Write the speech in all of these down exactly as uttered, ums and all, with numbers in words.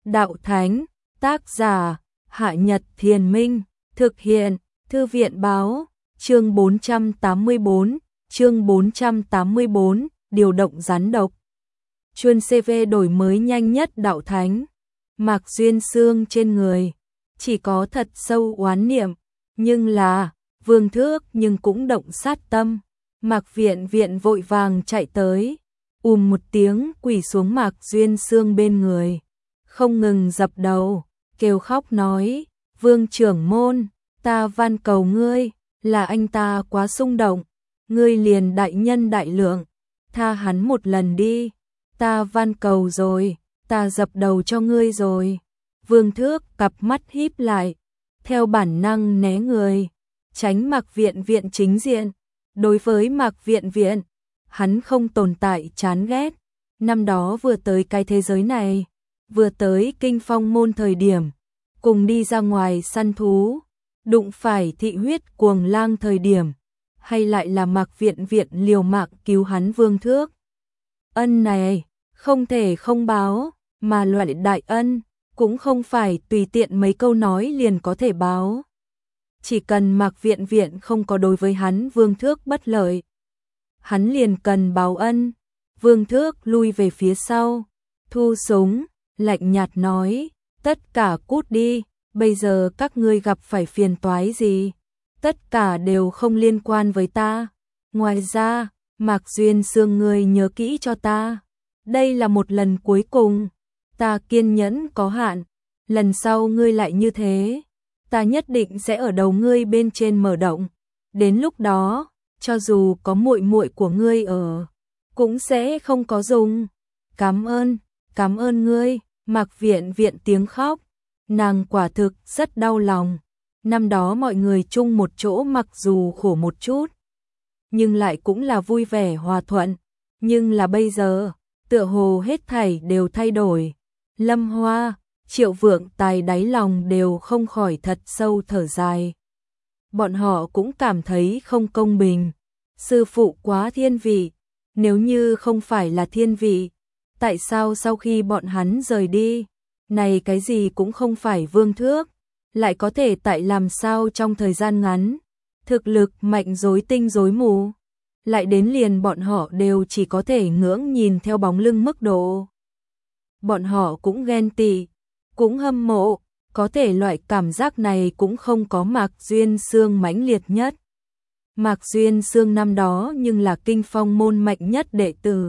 Đạo Thánh, tác giả, Hạ Nhật Thiền Minh, thực hiện, Thư viện Báo, chương bốn trăm tám mươi bốn, chương bốn trăm tám mươi bốn, điều động rắn độc. Chuân xê vê đổi mới nhanh nhất Đạo Thánh, Mạc Duyên Xương trên người, chỉ có thật sâu oán niệm, nhưng là, Vương Thước nhưng cũng động sát tâm. Mạc Viện Viện vội vàng chạy tới, ùm một tiếng quỳ xuống Mạc Duyên Xương bên người, không ngừng dập đầu, kêu khóc nói, Vương trưởng môn, ta van cầu ngươi, là anh ta quá xung động, ngươi liền đại nhân đại lượng, tha hắn một lần đi, ta van cầu rồi, ta dập đầu cho ngươi rồi. Vương Thước cặp mắt híp lại, theo bản năng né người, tránh Mạc Viện Viện chính diện. Đối với Mạc Viện Viện, hắn không tồn tại chán ghét. Năm đó vừa tới cái thế giới này, vừa tới Kinh Phong môn thời điểm, cùng đi ra ngoài săn thú, đụng phải thị huyết cuồng lang thời điểm, hay lại là Mạc Viện Viện liều mạng cứu hắn Vương Thước. Ân này, không thể không báo, mà loại đại ân, cũng không phải tùy tiện mấy câu nói liền có thể báo. Chỉ cần Mạc Viện Viện không có đối với hắn Vương Thước bất lợi, hắn liền cần báo ân. Vương Thước lui về phía sau, thu súng, lạnh nhạt nói, tất cả cút đi, bây giờ các ngươi gặp phải phiền toái gì, tất cả đều không liên quan với ta. Ngoài ra, Mạc Duyên Xương ngươi nhớ kỹ cho ta, đây là một lần cuối cùng, ta kiên nhẫn có hạn, lần sau ngươi lại như thế, ta nhất định sẽ ở đầu ngươi bên trên mở động, đến lúc đó, cho dù có muội muội của ngươi ở, cũng sẽ không có dùng. Cảm ơn, cảm ơn ngươi. Mạc Viện Viện tiếng khóc, nàng quả thực rất đau lòng. Năm đó mọi người chung một chỗ mặc dù khổ một chút, nhưng lại cũng là vui vẻ hòa thuận. Nhưng là bây giờ, tựa hồ hết thảy đều thay đổi. Lâm Hoa, Triệu Vượng Tài đáy lòng đều không khỏi thật sâu thở dài. Bọn họ cũng cảm thấy không công bình. Sư phụ quá thiên vị, nếu như không phải là thiên vị, tại sao sau khi bọn hắn rời đi, này cái gì cũng không phải Vương Thước, lại có thể tại làm sao trong thời gian ngắn, thực lực mạnh rối tinh rối mù, lại đến liền bọn họ đều chỉ có thể ngưỡng nhìn theo bóng lưng mức độ. Bọn họ cũng ghen tị, cũng hâm mộ, có thể loại cảm giác này cũng không có Mạc Duyên Xương mãnh liệt nhất. Mạc Duyên Xương năm đó nhưng là Kinh Phong môn mạnh nhất đệ tử.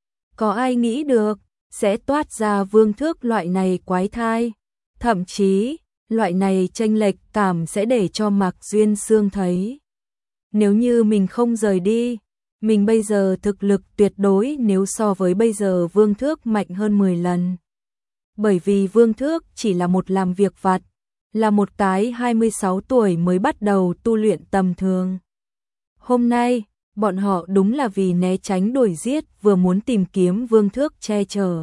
Có ai nghĩ được, sẽ toát ra Vương Thước loại này quái thai. Thậm chí, loại này chênh lệch cảm sẽ để cho Mạc Duyên Xương thấy. Nếu như mình không rời đi, mình bây giờ thực lực tuyệt đối nếu so với bây giờ Vương Thước mạnh hơn mười lần. Bởi vì Vương Thước chỉ là một làm việc vặt, là một cái hai mươi sáu tuổi mới bắt đầu tu luyện tầm thường. Hôm nay, bọn họ đúng là vì né tránh đuổi giết vừa muốn tìm kiếm Vương Thước che chở.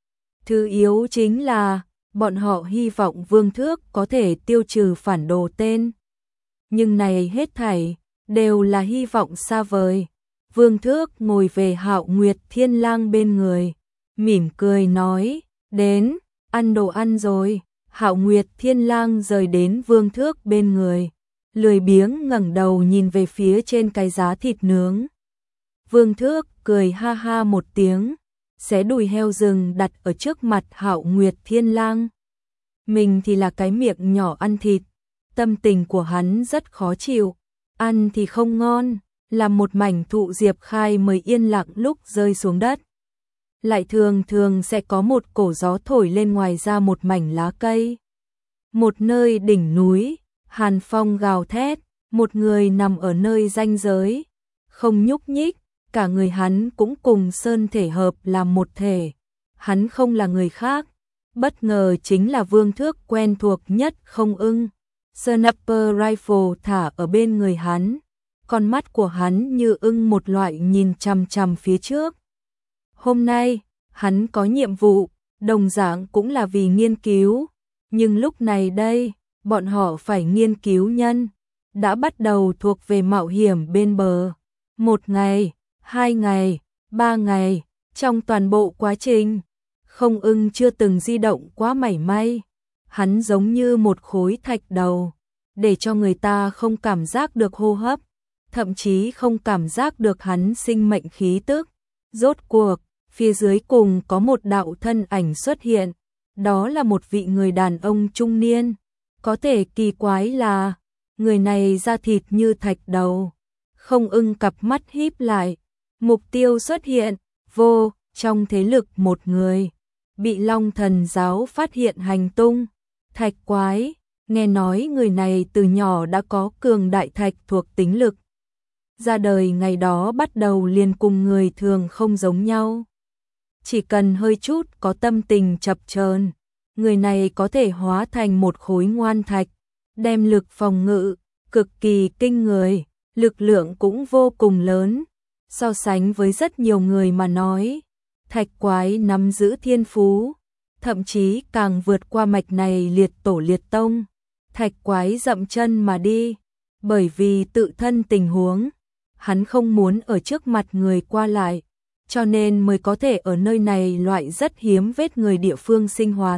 Thứ yếu chính là, bọn họ hy vọng Vương Thước có thể tiêu trừ phản đồ tên. Nhưng này hết thảy, đều là hy vọng xa vời. Vương Thước ngồi về Hạo Nguyệt Thiên Lang bên người, mỉm cười nói, đến, ăn đồ ăn rồi. Hạo Nguyệt Thiên Lang rời đến Vương Thước bên người, lười biếng ngẩng đầu nhìn về phía trên cái giá thịt nướng. Vương Thước cười ha ha một tiếng, xé đùi heo rừng đặt ở trước mặt Hạo Nguyệt Thiên Lang. Mình thì là cái miệng nhỏ ăn thịt, tâm tình của hắn rất khó chịu, ăn thì không ngon, làm một mảnh thụ diệp khai mới yên lặng lúc rơi xuống đất. Lại thường thường sẽ có một cổ gió thổi lên ngoài ra một mảnh lá cây. Một nơi đỉnh núi, hàn phong gào thét, một người nằm ở nơi ranh giới, không nhúc nhích, cả người hắn cũng cùng sơn thể hợp làm một thể. Hắn không là người khác, bất ngờ chính là Vương Thước quen thuộc nhất Không Ưng. Sniper rifle thả ở bên người hắn, con mắt của hắn như ưng một loại nhìn chằm chằm phía trước. Hôm nay, hắn có nhiệm vụ, đồng dạng cũng là vì nghiên cứu, nhưng lúc này đây, bọn họ phải nghiên cứu nhân, đã bắt đầu thuộc về mạo hiểm bên bờ. Một ngày, hai ngày, ba ngày, trong toàn bộ quá trình, Không Ưng chưa từng di động quá mảy may, hắn giống như một khối thạch đầu, để cho người ta không cảm giác được hô hấp, thậm chí không cảm giác được hắn sinh mệnh khí tức. Rốt cuộc, phía dưới cùng có một đạo thân ảnh xuất hiện, đó là một vị người đàn ông trung niên. Có thể kỳ quái là, người này da thịt như thạch đầu. Không Ưng cặp mắt híp lại, mục tiêu xuất hiện, vô, trong thế lực một người, bị Long Thần giáo phát hiện hành tung. Thạch Quái, nghe nói người này từ nhỏ đã có cường đại thạch thuộc tính lực. Ra đời ngày đó bắt đầu liền cùng người thường không giống nhau. Chỉ cần hơi chút có tâm tình chập chờn, người này có thể hóa thành một khối ngoan thạch, đem lực phòng ngự cực kỳ kinh người, lực lượng cũng vô cùng lớn. So sánh với rất nhiều người mà nói, Thạch Quái nắm giữ thiên phú, thậm chí càng vượt qua mạch này liệt tổ liệt tông. Thạch Quái dậm chân mà đi, bởi vì tự thân tình huống, hắn không muốn ở trước mặt người qua lại, cho nên mới có thể ở nơi này loại rất hiếm vết người địa phương sinh hoạt.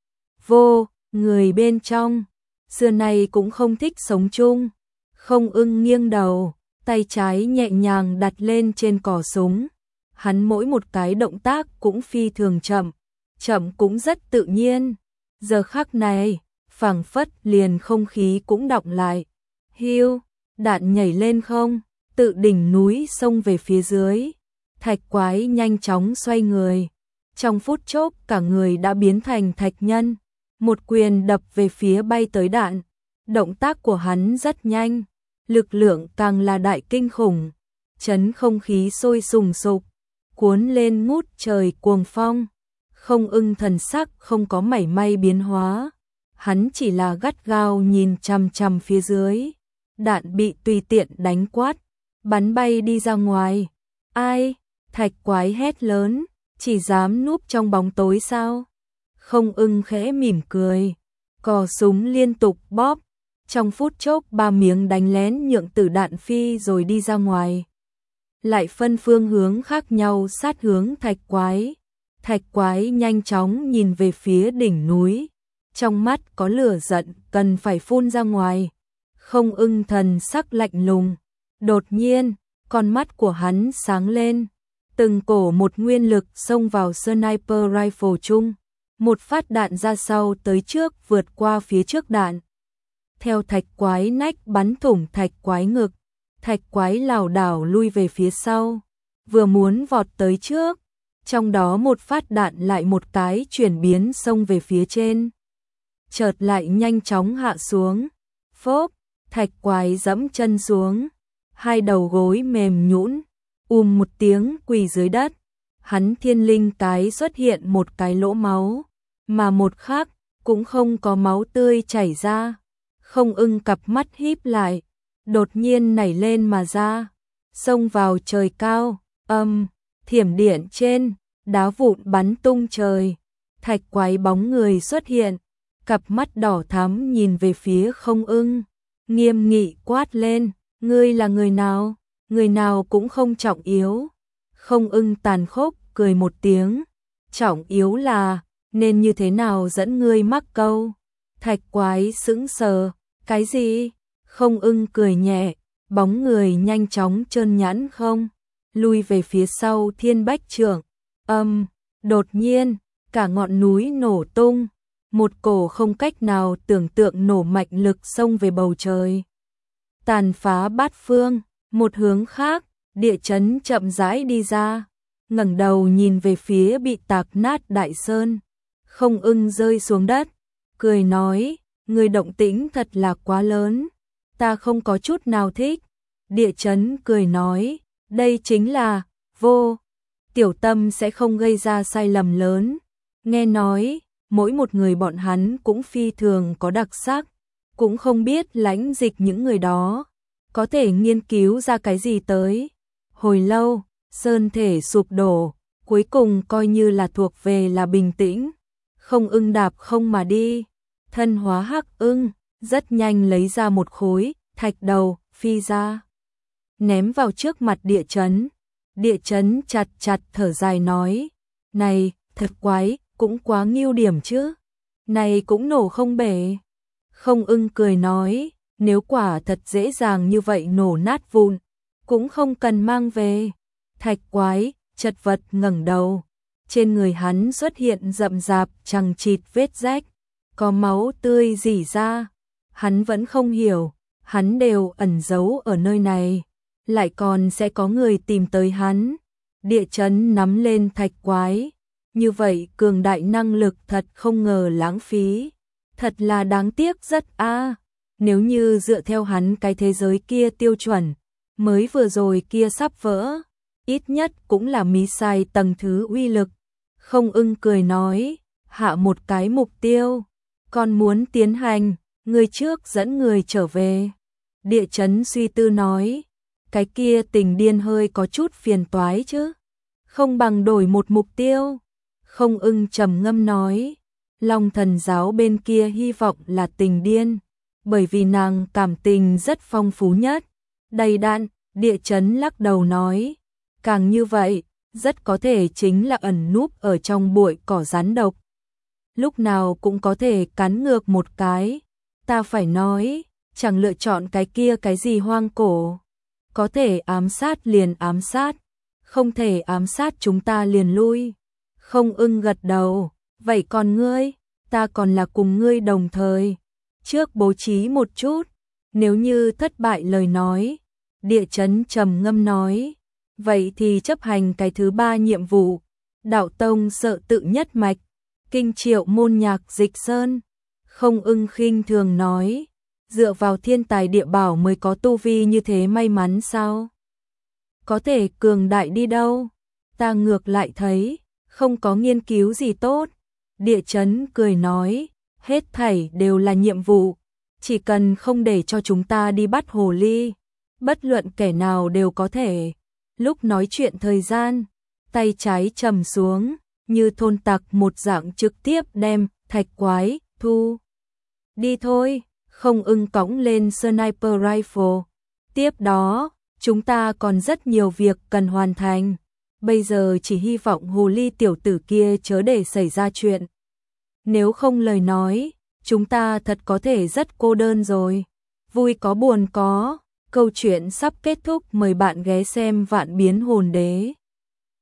Vô, người bên trong, xưa nay cũng không thích sống chung. Không Ưng nghiêng đầu, tay trái nhẹ nhàng đặt lên trên cò súng. Hắn mỗi một cái động tác cũng phi thường chậm, chậm cũng rất tự nhiên. Giờ khắc này, phảng phất liền không khí cũng đọng lại. Hiu, đạn nhảy lên không, tự đỉnh núi xông về phía dưới. Thạch Quái nhanh chóng xoay người, trong phút chốc cả người đã biến thành thạch nhân, một quyền đập về phía bay tới đạn. Động tác của hắn rất nhanh, lực lượng càng là đại kinh khủng, chấn không khí sôi sùng sục, cuốn lên ngút trời cuồng phong. Không Ưng thần sắc không có mảy may biến hóa, hắn chỉ là gắt gao nhìn chằm chằm phía dưới. Đạn bị tùy tiện đánh quát, bắn bay đi ra ngoài. Ai? Thạch Quái hét lớn, chỉ dám núp trong bóng tối sao? Không Ưng khẽ mỉm cười, cò súng liên tục bóp, trong phút chốc ba miếng đánh lén nhượng tử đạn phi rồi đi ra ngoài. Lại phân phương hướng khác nhau sát hướng Thạch Quái. Thạch Quái nhanh chóng nhìn về phía đỉnh núi, trong mắt có lửa giận cần phải phun ra ngoài. Không Ưng thần sắc lạnh lùng, đột nhiên, con mắt của hắn sáng lên, từng cổ một nguyên lực xông vào sniper rifle chung, một phát đạn ra sau tới trước vượt qua phía trước đạn. Theo Thạch Quái nách bắn thủng Thạch Quái ngực, Thạch Quái lảo đảo lui về phía sau, vừa muốn vọt tới trước, trong đó một phát đạn lại một cái chuyển biến xông về phía trên, chợt lại nhanh chóng hạ xuống. Phốp, Thạch Quái giẫm chân xuống, hai đầu gối mềm nhũn, ùm một tiếng quỳ dưới đất. Hắn thiên linh cái xuất hiện một cái lỗ máu, mà một khác cũng không có máu tươi chảy ra. Không Ưng cặp mắt híp lại, đột nhiên nảy lên mà ra, xông vào trời cao, âm, thiểm điện trên, đá vụn bắn tung trời. Thạch Quái bóng người xuất hiện, cặp mắt đỏ thắm nhìn về phía Không Ưng, nghiêm nghị quát lên, ngươi là người nào? Người nào cũng không trọng yếu. Không Ưng tàn khốc cười một tiếng, trọng yếu là nên như thế nào dẫn ngươi mắc câu. Thạch Quái sững sờ, cái gì? Không Ưng cười nhẹ, bóng người nhanh chóng trơn nhẵn không, lui về phía sau thiên bách trượng. Âm, đột nhiên, cả ngọn núi nổ tung, một cổ không cách nào tưởng tượng nổ mạnh lực xông về bầu trời, tàn phá bát phương. Một hướng khác, địa chấn chậm rãi đi ra, ngẩng đầu nhìn về phía bị tạc nát đại sơn. Không Ưng rơi xuống đất, cười nói, người động tĩnh thật là quá lớn, ta không có chút nào thích. Địa chấn cười nói, đây chính là, vô, tiểu tâm sẽ không gây ra sai lầm lớn. Nghe nói, mỗi một người bọn hắn cũng phi thường có đặc sắc, cũng không biết lãnh dịch những người đó có thể nghiên cứu ra cái gì tới. Hồi lâu, sơn thể sụp đổ, cuối cùng coi như là thuộc về là bình tĩnh. Không Ưng đạp không mà đi, thân hóa hắc ưng, rất nhanh lấy ra một khối thạch đầu, phi ra, ném vào trước mặt địa chấn. Địa chấn chặt chặt thở dài nói, này, Thật quái, cũng quá nghiêu điểm chứ. Này cũng nổ không bể. Không Ưng cười nói, nếu quả thật dễ dàng như vậy nổ nát vụn, cũng không cần mang về. Thạch quái, chật vật ngẩng đầu. Trên người hắn xuất hiện rậm rạp chằng chịt vết rách, có máu tươi rỉ ra. Hắn vẫn không hiểu, hắn đều ẩn giấu ở nơi này, lại còn sẽ có người tìm tới hắn. Địa chấn nắm lên thạch quái, như vậy cường đại năng lực thật không ngờ lãng phí, thật là đáng tiếc rất a. À. Nếu như dựa theo hắn cái thế giới kia tiêu chuẩn, mới vừa rồi kia sắp vỡ, ít nhất cũng là mí sai tầng thứ uy lực. Không Ưng cười nói, hạ một cái mục tiêu, còn muốn tiến hành, người trước dẫn người trở về. Địa chấn suy tư nói, cái kia tình điên hơi có chút phiền toái chứ, không bằng đổi một mục tiêu. Không Ưng trầm ngâm nói, Long Thần giáo bên kia hy vọng là tình điên, bởi vì nàng cảm tình rất phong phú nhất, đầy đặn. Địa chấn lắc đầu nói, càng như vậy, rất có thể chính là ẩn núp ở trong bụi cỏ rắn độc, lúc nào cũng có thể cắn ngược một cái. Ta phải nói, chẳng lựa chọn cái kia cái gì hoang cổ, có thể ám sát liền ám sát, không thể ám sát chúng ta liền lui. Không Ưng gật đầu, vậy còn ngươi, ta còn là cùng ngươi đồng thời, trước bố trí một chút, nếu như thất bại lời nói. Địa chấn trầm ngâm nói, vậy thì chấp hành cái thứ ba nhiệm vụ, đạo tông sợ tự nhất mạch, kinh triệu môn nhạc dịch sơn. Không Ưng khinh thường nói, dựa vào thiên tài địa bảo mới có tu vi như thế may mắn sao? Có thể cường đại đi đâu? Ta ngược lại thấy, không có nghiên cứu gì tốt. Địa chấn cười nói, hết thảy đều là nhiệm vụ, chỉ cần không để cho chúng ta đi bắt hồ ly, bất luận kẻ nào đều có thể. Lúc nói chuyện thời gian, tay trái trầm xuống, như thôn tặc một dạng trực tiếp đem thạch quái thu đi thôi. Không Ưng cõng lên sniper rifle. Tiếp đó, chúng ta còn rất nhiều việc cần hoàn thành. Bây giờ chỉ hy vọng hồ ly tiểu tử kia chớ để xảy ra chuyện. Nếu không lời nói, chúng ta thật có thể rất cô đơn rồi. Vui có buồn có. Câu chuyện sắp kết thúc, mời bạn ghé xem Vạn Biến Hồn Đế.